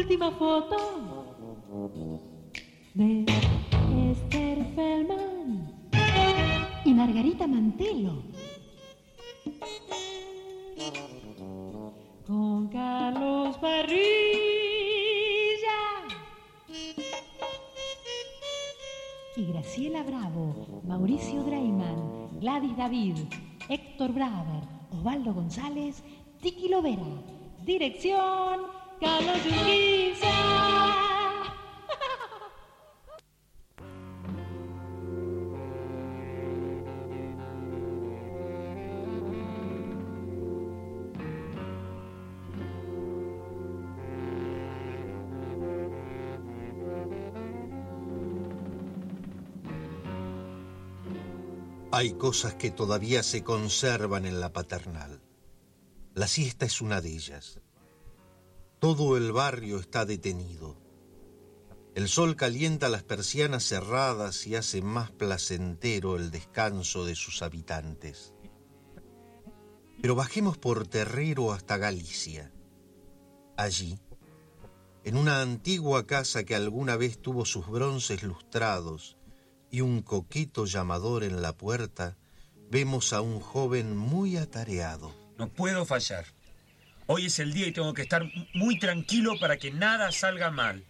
última foto de Esther Feldman y Margarita Mantelo con Carlos Barrilla y Graciela Bravo, Mauricio Dreyman, Gladys David, Héctor Braver, Osvaldo González, Tiki Lovera. Dirección Carlos Urquiza. Hay cosas que todavía se conservan en la paternal. La siesta es una de ellas. Todo el barrio está detenido. El sol calienta las persianas cerradas y hace más placentero el descanso de sus habitantes. Pero bajemos por Terrero hasta Galicia. Allí, en una antigua casa que alguna vez tuvo sus bronces lustrados y un coqueto llamador en la puerta, vemos a un joven muy atareado. No puedo fallar. Hoy es el día y tengo que estar muy tranquilo para que nada salga mal.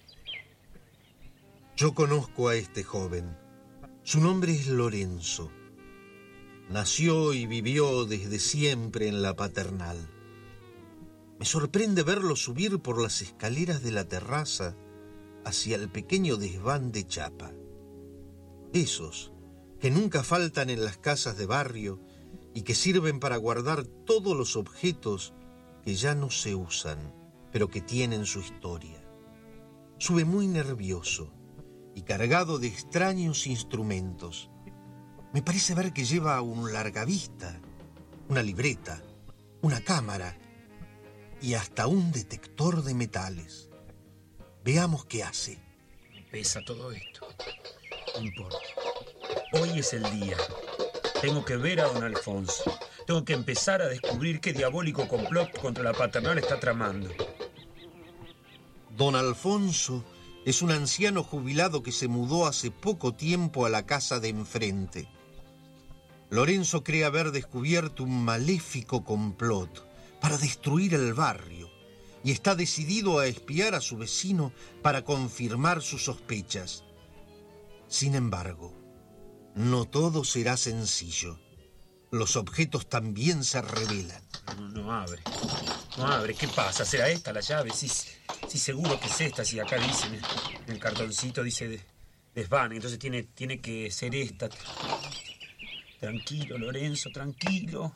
Yo conozco a este joven. Su nombre es Lorenzo. Nació y vivió desde siempre en la paternal. Me sorprende verlo subir por las escaleras de la terraza hacia el pequeño desván de chapa. Esos que nunca faltan en las casas de barrio y que sirven para guardar todos los objetos que ya no se usan, pero que tienen su historia. Sube muy nervioso y cargado de extraños instrumentos. Me parece ver que lleva un largavista, una libreta, una cámara y hasta un detector de metales. Veamos qué hace. Me pesa todo esto. No importa. Hoy es el día. Tengo que ver a don Alfonso. Tengo que empezar a descubrir qué diabólico complot contra la paternal está tramando. Don Alfonso es un anciano jubilado que se mudó hace poco tiempo a la casa de enfrente. Lorenzo cree haber descubierto un maléfico complot para destruir el barrio y está decidido a espiar a su vecino para confirmar sus sospechas. Sin embargo, no todo será sencillo. Los objetos también se revelan. No abre. No abre. ¿Qué pasa? ¿Será esta la llave? Sí, seguro que es esta. Si acá dice en el cartoncito dice desván. Entonces tiene que ser esta. Tranquilo, Lorenzo, tranquilo.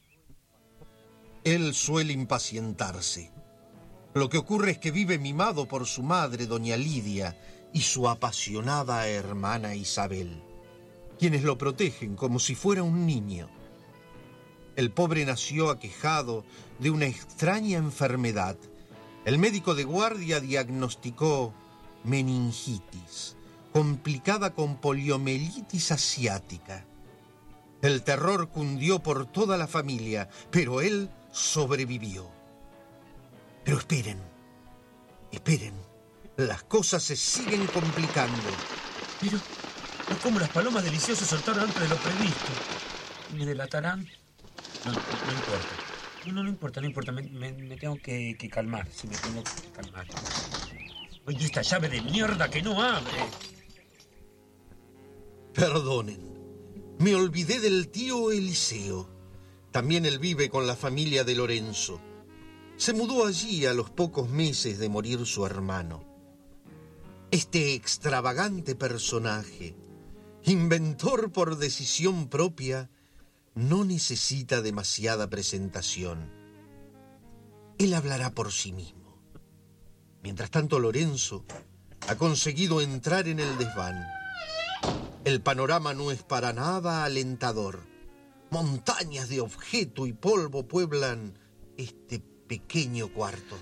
Él suele impacientarse. Lo que ocurre es que vive mimado por su madre, doña Lidia, y su apasionada hermana Isabel, quienes lo protegen como si fuera un niño. El pobre nació aquejado de una extraña enfermedad. El médico de guardia diagnosticó meningitis, complicada con poliomielitis asiática. El terror cundió por toda la familia, pero él sobrevivió. Pero esperen, las cosas se siguen complicando. Pero ¿cómo las palomas deliciosas soltaron antes de lo previsto? ¿Me delatarán? No importa. Me tengo que calmar. Sí, me tengo que calmar. Oye, esta llave de mierda que no abre. Perdonen, me olvidé del tío Eliseo. También él vive con la familia de Lorenzo. Se mudó allí a los pocos meses de morir su hermano. Este extravagante personaje, inventor por decisión propia, no necesita demasiada presentación. Él hablará por sí mismo. Mientras tanto, Lorenzo ha conseguido entrar en el desván. El panorama no es para nada alentador. Montañas de objeto y polvo pueblan este pequeño cuarto.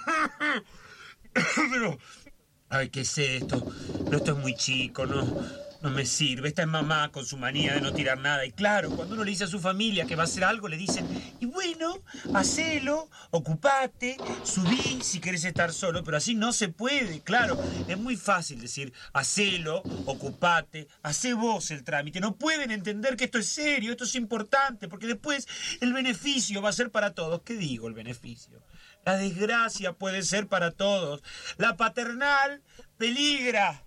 Pero, ay, ¿qué es esto? No, esto es muy chico, no No me sirve. Esta es mamá con su manía de no tirar nada. Y claro, cuando uno le dice a su familia que va a hacer algo, le dicen, y bueno, hacelo, ocupate, subí si querés estar solo. Pero así no se puede, claro. Es muy fácil decir, hacelo, ocupate, hacé vos el trámite. No pueden entender que esto es serio, esto es importante, porque después el beneficio va a ser para todos. ¿Qué digo el beneficio? La desgracia puede ser para todos. La paternal peligra.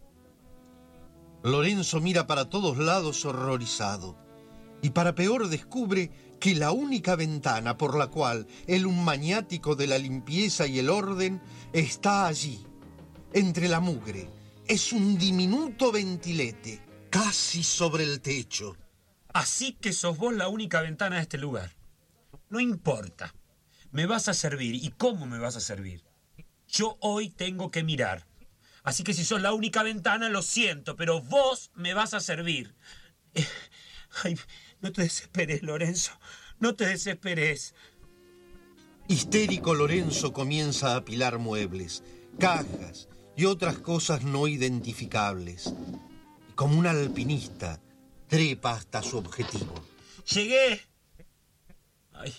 Lorenzo mira para todos lados horrorizado y para peor descubre que la única ventana por la cual un maniático de la limpieza y el orden está allí, entre la mugre. Es un diminuto ventilete, casi sobre el techo. Así que sos vos la única ventana de este lugar. No importa. Me vas a servir. ¿Y cómo me vas a servir? Yo hoy tengo que mirar. Así que si sos la única ventana, lo siento, pero vos me vas a servir. Ay, no te desesperes, Lorenzo. No te desesperes. Histérico, Lorenzo comienza a apilar muebles, cajas y otras cosas no identificables. Y como un alpinista, trepa hasta su objetivo. ¡Llegué! Ay,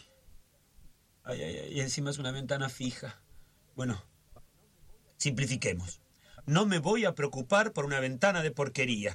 y encima es una ventana fija. Bueno, simplifiquemos. No me voy a preocupar por una ventana de porquería.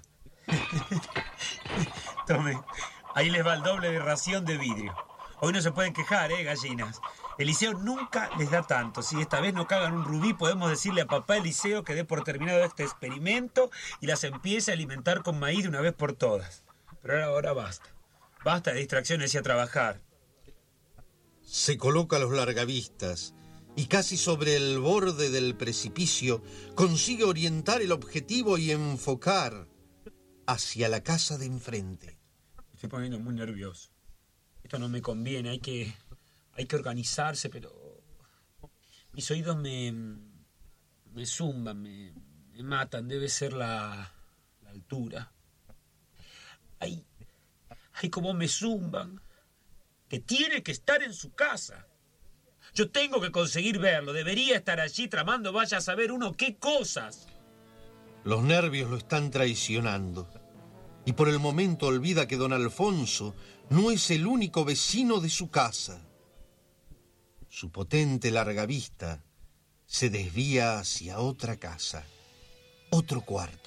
Tome, ahí les va el doble de ración de vidrio. Hoy no se pueden quejar, gallinas. Eliseo nunca les da tanto. Si esta vez no cagan un rubí, podemos decirle a papá Eliseo que dé por terminado este experimento y las empiece a alimentar con maíz de una vez por todas. Pero ahora basta. Basta de distracciones y a trabajar. Se coloca los largavistas y casi sobre el borde del precipicio consigue orientar el objetivo y enfocar hacia la casa de enfrente. Me estoy poniendo muy nervioso. Esto no me conviene, hay que organizarse, pero mis oídos me zumban, me matan. Debe ser la altura. Ay, cómo me zumban. Que tiene que estar en su casa. Yo tengo que conseguir verlo. Debería estar allí tramando, vaya a saber uno qué cosas. Los nervios lo están traicionando. Y por el momento olvida que don Alfonso no es el único vecino de su casa. Su potente largavista se desvía hacia otra casa, otro cuarto.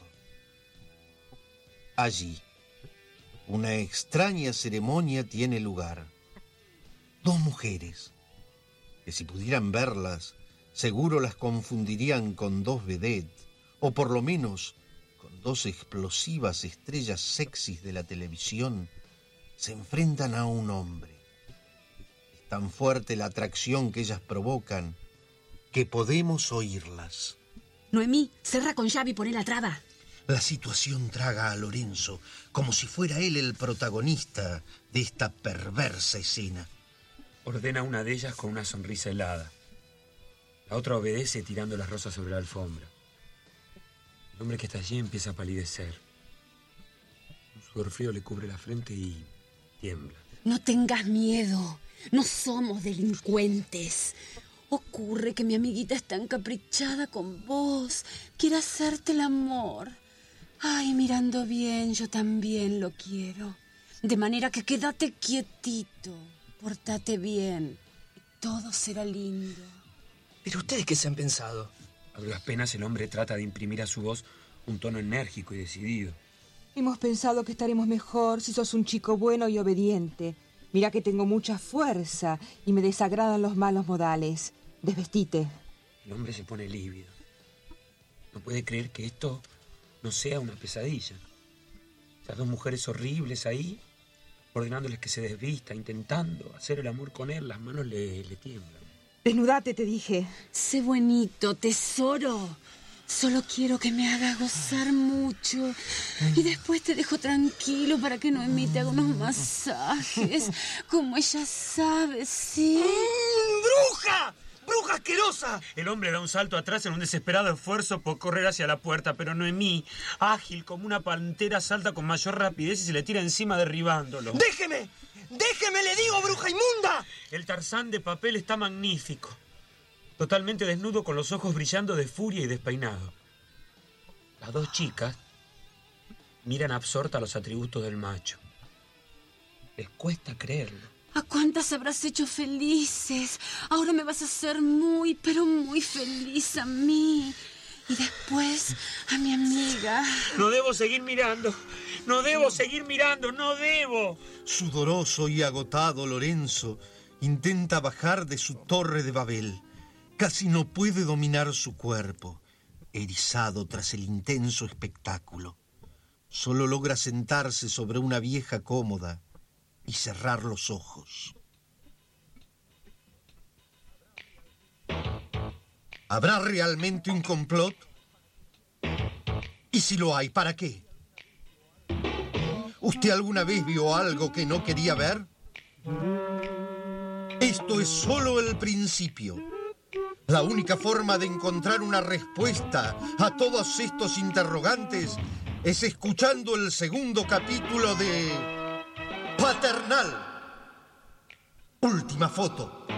Allí, una extraña ceremonia tiene lugar. Dos mujeres, que si pudieran verlas, seguro las confundirían con dos vedettes, o por lo menos con dos explosivas estrellas sexys de la televisión, se enfrentan a un hombre. Es tan fuerte la atracción que ellas provocan que podemos oírlas. Noemí, cerra con llave y poné la traba. La situación traga a Lorenzo como si fuera él el protagonista de esta perversa escena. Ordena una de ellas con una sonrisa helada. La otra obedece tirando las rosas sobre la alfombra. El hombre que está allí empieza a palidecer. Un sudor frío le cubre la frente y tiembla. No tengas miedo. No somos delincuentes. Ocurre que mi amiguita está encaprichada con vos. Quiere hacerte el amor. Ay, mirando bien, yo también lo quiero. De manera que quédate quietito. Pórtate bien. Todo será lindo. ¿Pero ustedes qué se han pensado? A duras penas el hombre trata de imprimir a su voz un tono enérgico y decidido. Hemos pensado que estaremos mejor si sos un chico bueno y obediente. Mira que tengo mucha fuerza y me desagradan los malos modales. Desvestite. El hombre se pone lívido. No puede creer que esto no sea una pesadilla. Esas dos mujeres horribles ahí, ordenándoles que se desvista, intentando hacer el amor con él, las manos le tiemblan. Desnudate, te dije. Sé buenito, tesoro. Solo quiero que me hagas gozar mucho. Y después te dejo tranquilo para que Noemí te haga unos masajes. Como ella sabe, ¿sí? ¡Bruja! ¡Bruja asquerosa! El hombre da un salto atrás en un desesperado esfuerzo por correr hacia la puerta, pero Noemí, ágil como una pantera, salta con mayor rapidez y se le tira encima derribándolo. ¡Déjeme! ¡Déjeme, le digo, bruja inmunda! El Tarzán de papel está magnífico. Totalmente desnudo, con los ojos brillando de furia y despeinado. Las dos chicas miran absorta los atributos del macho. Les cuesta creerlo. ¿A cuántas habrás hecho felices? Ahora me vas a hacer muy, pero muy feliz a mí. Y después a mi amiga. No debo seguir mirando. No debo seguir mirando. No debo. Sudoroso y agotado, Lorenzo intenta bajar de su torre de Babel. Casi no puede dominar su cuerpo, erizado tras el intenso espectáculo. Solo logra sentarse sobre una vieja cómoda y cerrar los ojos. ¿Habrá realmente un complot? Y si lo hay, ¿para qué? ¿Usted alguna vez vio algo que no quería ver? Esto es solo el principio. La única forma de encontrar una respuesta a todos estos interrogantes es escuchando el segundo capítulo de Paternal. Última foto.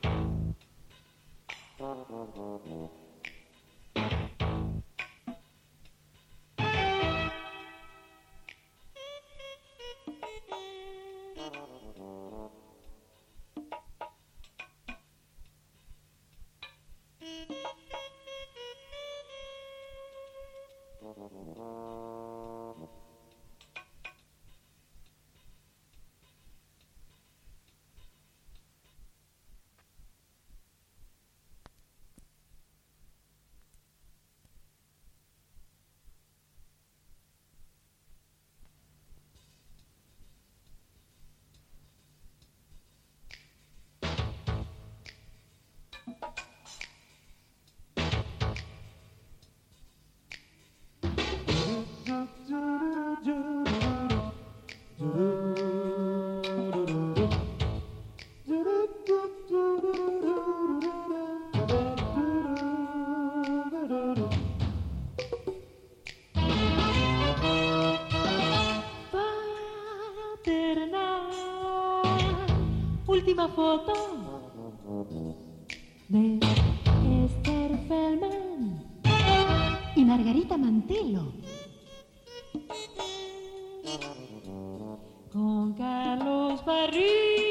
Última foto de Esther Feldman y Margarita Mantelo. Con Carlos Barrilla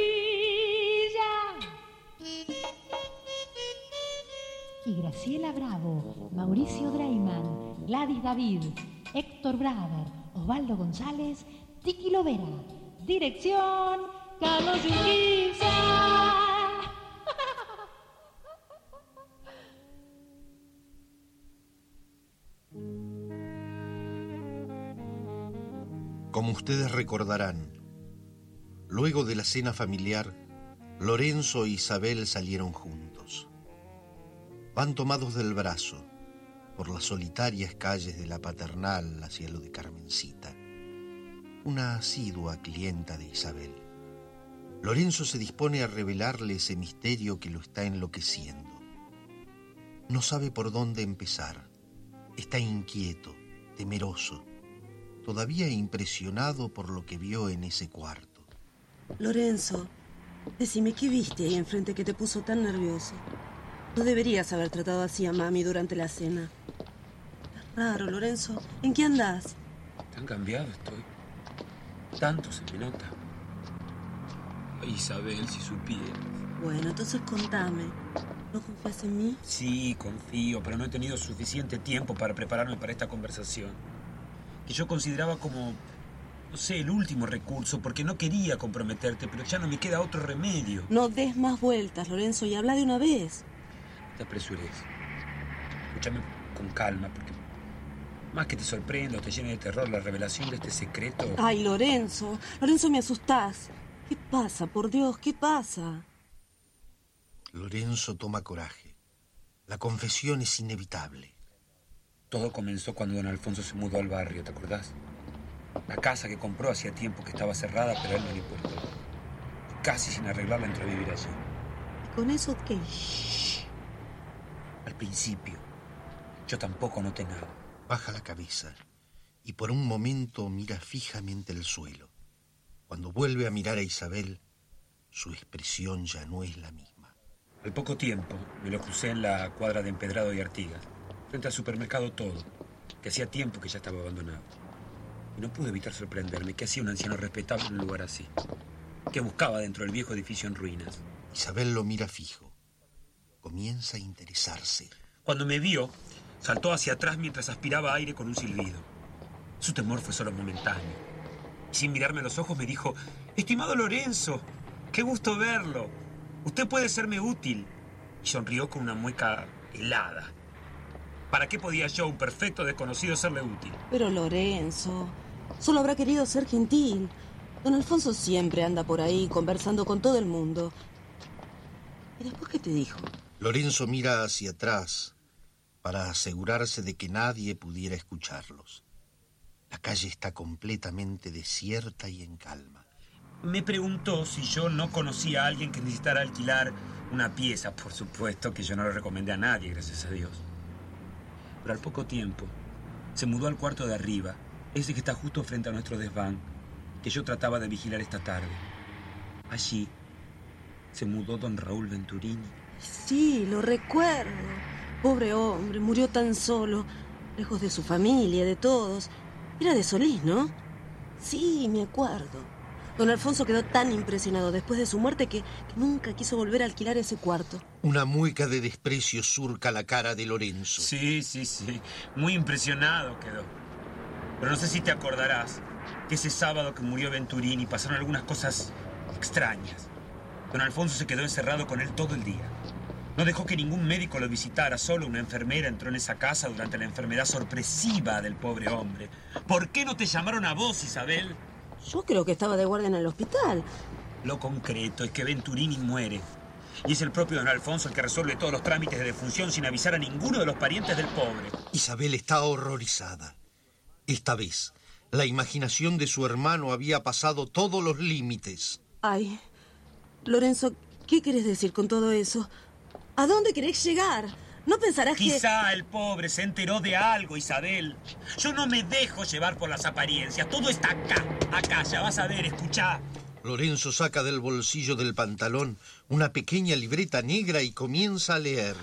y Graciela Bravo, Mauricio Dreyman, Gladys David, Héctor Braver, Osvaldo González, Tiki Lovera. Dirección Carlos Urquiza. Como ustedes recordarán, luego de la cena familiar, Lorenzo e Isabel salieron juntos. Van tomados del brazo por las solitarias calles de la Paternal hacia lo de Carmencita, una asidua clienta de Isabel. Lorenzo se dispone a revelarle ese misterio que lo está enloqueciendo. No sabe por dónde empezar. Está inquieto, temeroso, todavía impresionado por lo que vio en ese cuarto. Lorenzo, decime, ¿qué viste ahí enfrente que te puso tan nervioso? No deberías haber tratado así a mami durante la cena. Es raro, Lorenzo. ¿En qué andás? Tan cambiado estoy. Tanto se me nota. Ay, Isabel, si supieras. Bueno, entonces contame. ¿No confías en mí? Sí, confío, pero no he tenido suficiente tiempo para prepararme para esta conversación. Que yo consideraba como, no sé, el último recurso, porque no quería comprometerte, pero ya no me queda otro remedio. No des más vueltas, Lorenzo, y habla de una vez. No te apresures. Escúchame con calma, porque más que te sorprenda o te llene de terror la revelación de este secreto... Ay, Lorenzo, me asustás. ¿Qué pasa? Por Dios, ¿qué pasa? Lorenzo toma coraje. La confesión es inevitable. Todo comenzó cuando don Alfonso se mudó al barrio, ¿te acordás? La casa que compró hacía tiempo que estaba cerrada, pero a él no le importó. Casi sin arreglarla entró a vivir allí. ¿Y con eso qué? Shh. Al principio, yo tampoco noté nada. Baja la cabeza y por un momento mira fijamente el suelo. Cuando vuelve a mirar a Isabel, su expresión ya no es la misma. Al poco tiempo me lo crucé en la cuadra de Empedrado y Artigas, frente al supermercado Todo, que hacía tiempo que ya estaba abandonado. Y no pude evitar sorprenderme. ¿Qué hacía un anciano respetable en un lugar así? ¿Qué buscaba dentro del viejo edificio en ruinas? Isabel lo mira fijo. Comienza a interesarse. Cuando me vio, saltó hacia atrás mientras aspiraba aire con un silbido. Su temor fue solo momentáneo. Y sin mirarme a los ojos me dijo: «Estimado Lorenzo, qué gusto verlo. Usted puede serme útil». Y sonrió con una mueca helada. ¿Para qué podía yo, un perfecto desconocido, serle útil? Pero Lorenzo, solo habrá querido ser gentil. Don Alfonso siempre anda por ahí conversando con todo el mundo. ¿Y después qué te dijo? Lorenzo mira hacia atrás para asegurarse de que nadie pudiera escucharlos. La calle está completamente desierta y en calma. Me preguntó si yo no conocía a alguien que necesitara alquilar una pieza. Por supuesto que yo no lo recomendé a nadie, gracias a Dios. Pero al poco tiempo se mudó al cuarto de arriba, ese que está justo frente a nuestro desván, que yo trataba de vigilar esta tarde. Allí se mudó don Raúl Venturini. Sí, lo recuerdo. Pobre hombre, murió tan solo, lejos de su familia, de todos. Era de Solís, ¿no? Sí, me acuerdo. Don Alfonso quedó tan impresionado después de su muerte que nunca quiso volver a alquilar ese cuarto. Una mueca de desprecio surca la cara de Lorenzo. Sí. Muy impresionado quedó. Pero no sé si te acordarás que ese sábado que murió Venturini pasaron algunas cosas extrañas. Don Alfonso se quedó encerrado con él todo el día. No dejó que ningún médico lo visitara. Solo una enfermera entró en esa casa durante la enfermedad sorpresiva del pobre hombre. ¿Por qué no te llamaron a vos, Isabel? Yo creo que estaba de guardia en el hospital. Lo concreto es que Venturini muere. Y es el propio don Alfonso el que resuelve todos los trámites de defunción sin avisar a ninguno de los parientes del pobre. Isabel está horrorizada. Esta vez, la imaginación de su hermano había pasado todos los límites. Ay, Lorenzo, ¿qué querés decir con todo eso? ¿A dónde querés llegar? ¿No pensarás que...? Quizá el pobre se enteró de algo, Isabel. Yo no me dejo llevar por las apariencias. Todo está acá, ya vas a ver, escuchá. Lorenzo saca del bolsillo del pantalón una pequeña libreta negra y comienza a leer.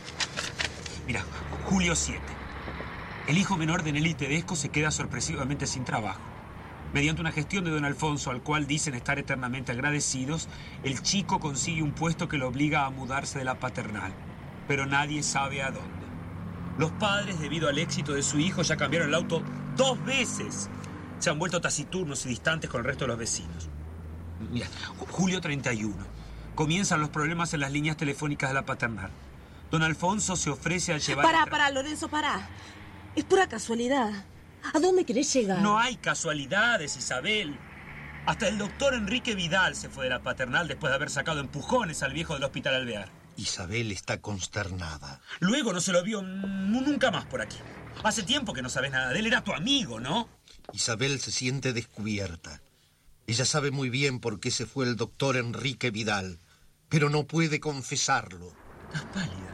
Mira, julio 7. El hijo menor de Nelly Tedesco se queda sorpresivamente sin trabajo. Mediante una gestión de don Alfonso, al cual dicen estar eternamente agradecidos, el chico consigue un puesto que lo obliga a mudarse de la paternal. Pero nadie sabe a dónde. Los padres, debido al éxito de su hijo, ya cambiaron el auto 2 veces. Se han vuelto taciturnos y distantes con el resto de los vecinos. Mira, julio 31. Comienzan los problemas en las líneas telefónicas de la paternal. Don Alfonso se ofrece a llevar... Pará, Lorenzo, pará. Es pura casualidad. ¿A dónde querés llegar? No hay casualidades, Isabel. Hasta el doctor Enrique Vidal se fue de la paternal después de haber sacado empujones al viejo del hospital Alvear. Isabel está consternada. Luego no se lo vio nunca más por aquí. Hace tiempo que no sabes nada de él. Era tu amigo, ¿no? Isabel se siente descubierta. Ella sabe muy bien por qué se fue el doctor Enrique Vidal, pero no puede confesarlo. Estás pálida.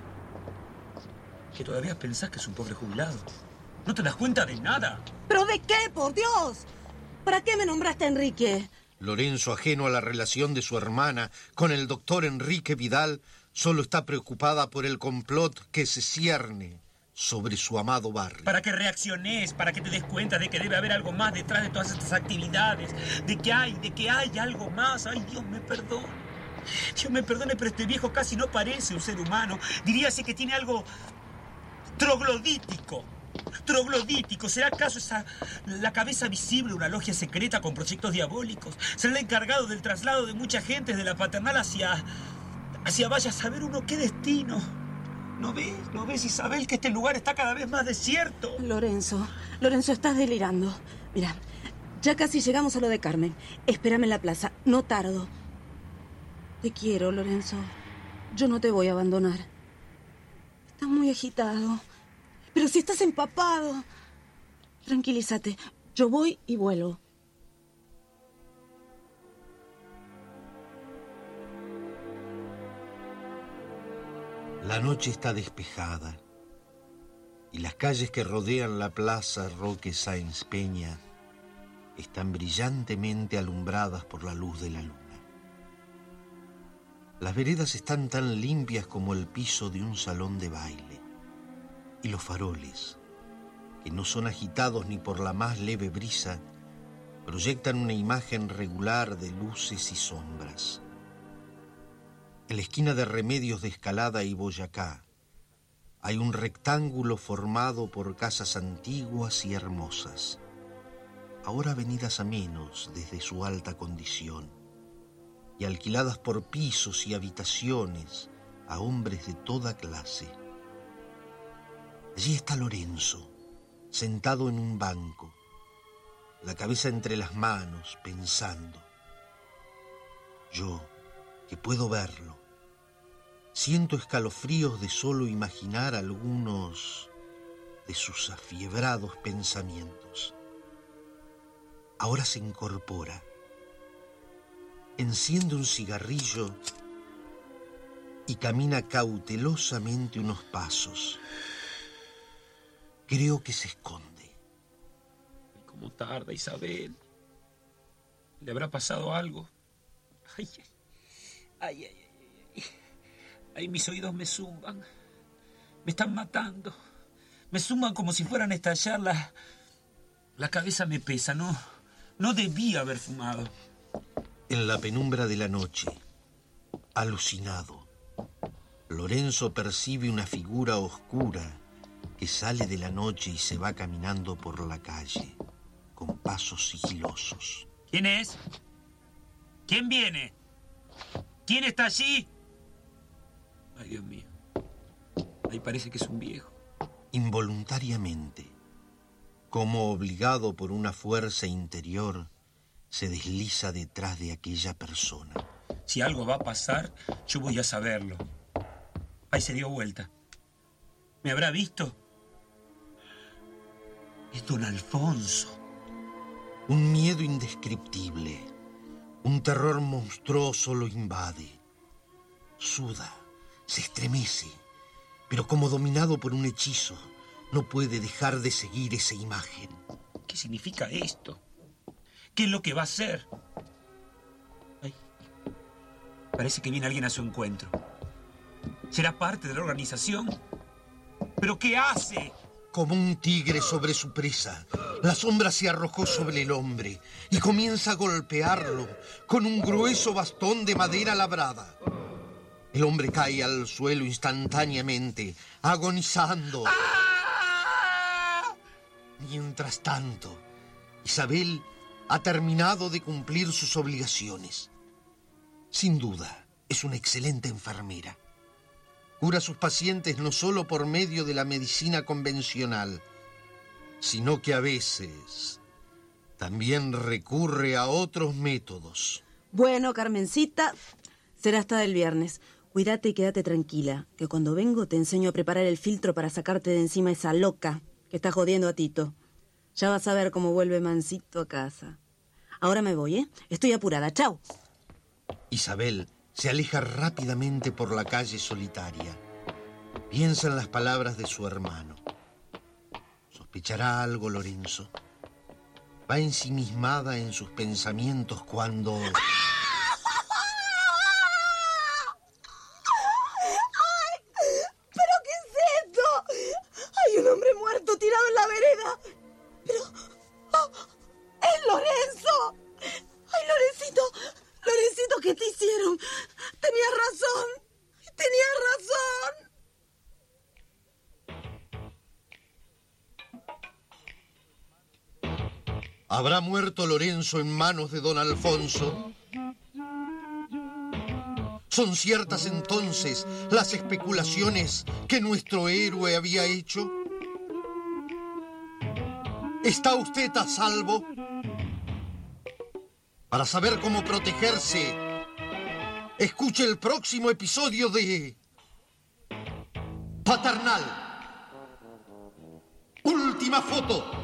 ¿Que todavía pensás que es un pobre jubilado? ¿No te das cuenta de nada? ¿Pero de qué, por Dios? ¿Para qué me nombraste a Enrique? Lorenzo, ajeno a la relación de su hermana con el doctor Enrique Vidal, solo está preocupada por el complot que se cierne sobre su amado barrio. Para que reacciones, para que te des cuenta de que debe haber algo más detrás de todas estas actividades, de que hay algo más. Ay, Dios me perdone. Dios me perdone, pero este viejo casi no parece un ser humano. Diríase que tiene algo troglodítico. ¿Será acaso la cabeza visible de una logia secreta con proyectos diabólicos? ¿Será el encargado del traslado de mucha gente de la paternal hacia vaya a saber uno qué destino? ¿No ves, Isabel, que este lugar está cada vez más desierto? Lorenzo, estás delirando. Mira, ya casi llegamos a lo de Carmen. Espérame en la plaza, no tardo. Te quiero, Lorenzo. Yo no te voy a abandonar. Estás muy agitado. Pero si estás empapado. Tranquilízate. Yo voy y vuelvo. La noche está despejada y las calles que rodean la plaza Roque Sáenz Peña están brillantemente alumbradas por la luz de la luna. Las veredas están tan limpias como el piso de un salón de baile y los faroles, que no son agitados ni por la más leve brisa, proyectan una imagen regular de luces y sombras. En la esquina de Remedios de Escalada y Boyacá hay un rectángulo formado por casas antiguas y hermosas, ahora venidas a menos desde su alta condición, y alquiladas por pisos y habitaciones a hombres de toda clase. Allí está Lorenzo, sentado en un banco, la cabeza entre las manos, pensando. Yo, que puedo verlo, siento escalofríos de solo imaginar algunos de sus afiebrados pensamientos. Ahora se incorpora, enciende un cigarrillo y camina cautelosamente unos pasos. Creo que se esconde. ¿Cómo tarda, Isabel? ¿Le habrá pasado algo? Ay, ay, ay, ay, ay. Ay, mis oídos me zumban. Me están matando. Me zumban como si fueran a estallar. La cabeza me pesa. No debía haber fumado. En la penumbra de la noche, alucinado, Lorenzo percibe una figura oscura que sale de la noche y se va caminando por la calle, con pasos sigilosos. ¿Quién es? ¿Quién viene? ¿Quién está allí? Ay, Dios mío. Ahí parece que es un viejo. Involuntariamente, como obligado por una fuerza interior, se desliza detrás de aquella persona. Si algo va a pasar, yo voy a saberlo. Ahí se dio vuelta. ¿Me habrá visto? Es don Alfonso. Un miedo indescriptible, un terror monstruoso lo invade. Suda, se estremece, pero como dominado por un hechizo, no puede dejar de seguir esa imagen. ¿Qué significa esto? ¿Qué es lo que va a hacer? Ay, parece que viene alguien a su encuentro. ¿Será parte de la organización? ¿Pero qué hace? Como un tigre sobre su presa, la sombra se arrojó sobre el hombre y comienza a golpearlo con un grueso bastón de madera labrada. El hombre cae al suelo instantáneamente, agonizando. Mientras tanto, Isabel ha terminado de cumplir sus obligaciones. Sin duda, es una excelente enfermera. Cura a sus pacientes no solo por medio de la medicina convencional, sino que a veces también recurre a otros métodos. Bueno, Carmencita, será hasta el viernes. Cuídate y quédate tranquila, que cuando vengo te enseño a preparar el filtro para sacarte de encima esa loca que está jodiendo a Tito. Ya vas a ver cómo vuelve mansito a casa. Ahora me voy, ¿eh? Estoy apurada. ¡Chao! Isabel se aleja rápidamente por la calle solitaria. Piensa en las palabras de su hermano. ¿Sospechará algo Lorenzo? Va ensimismada en sus pensamientos cuando... ¡Ay! ¿Pero qué es esto? Hay un hombre muerto tirado en la vereda. Pero... ¡oh! ¡Es Lorenzo! ¡Ay, Lorencito! Lorencito, ¿qué te hicieron? Tenías razón. Tenías razón. ¿Habrá muerto Lorenzo en manos de don Alfonso? ¿Son ciertas entonces las especulaciones que nuestro héroe había hecho? ¿Está usted a salvo? Para saber cómo protegerse, escuche el próximo episodio de Paternal. Última foto.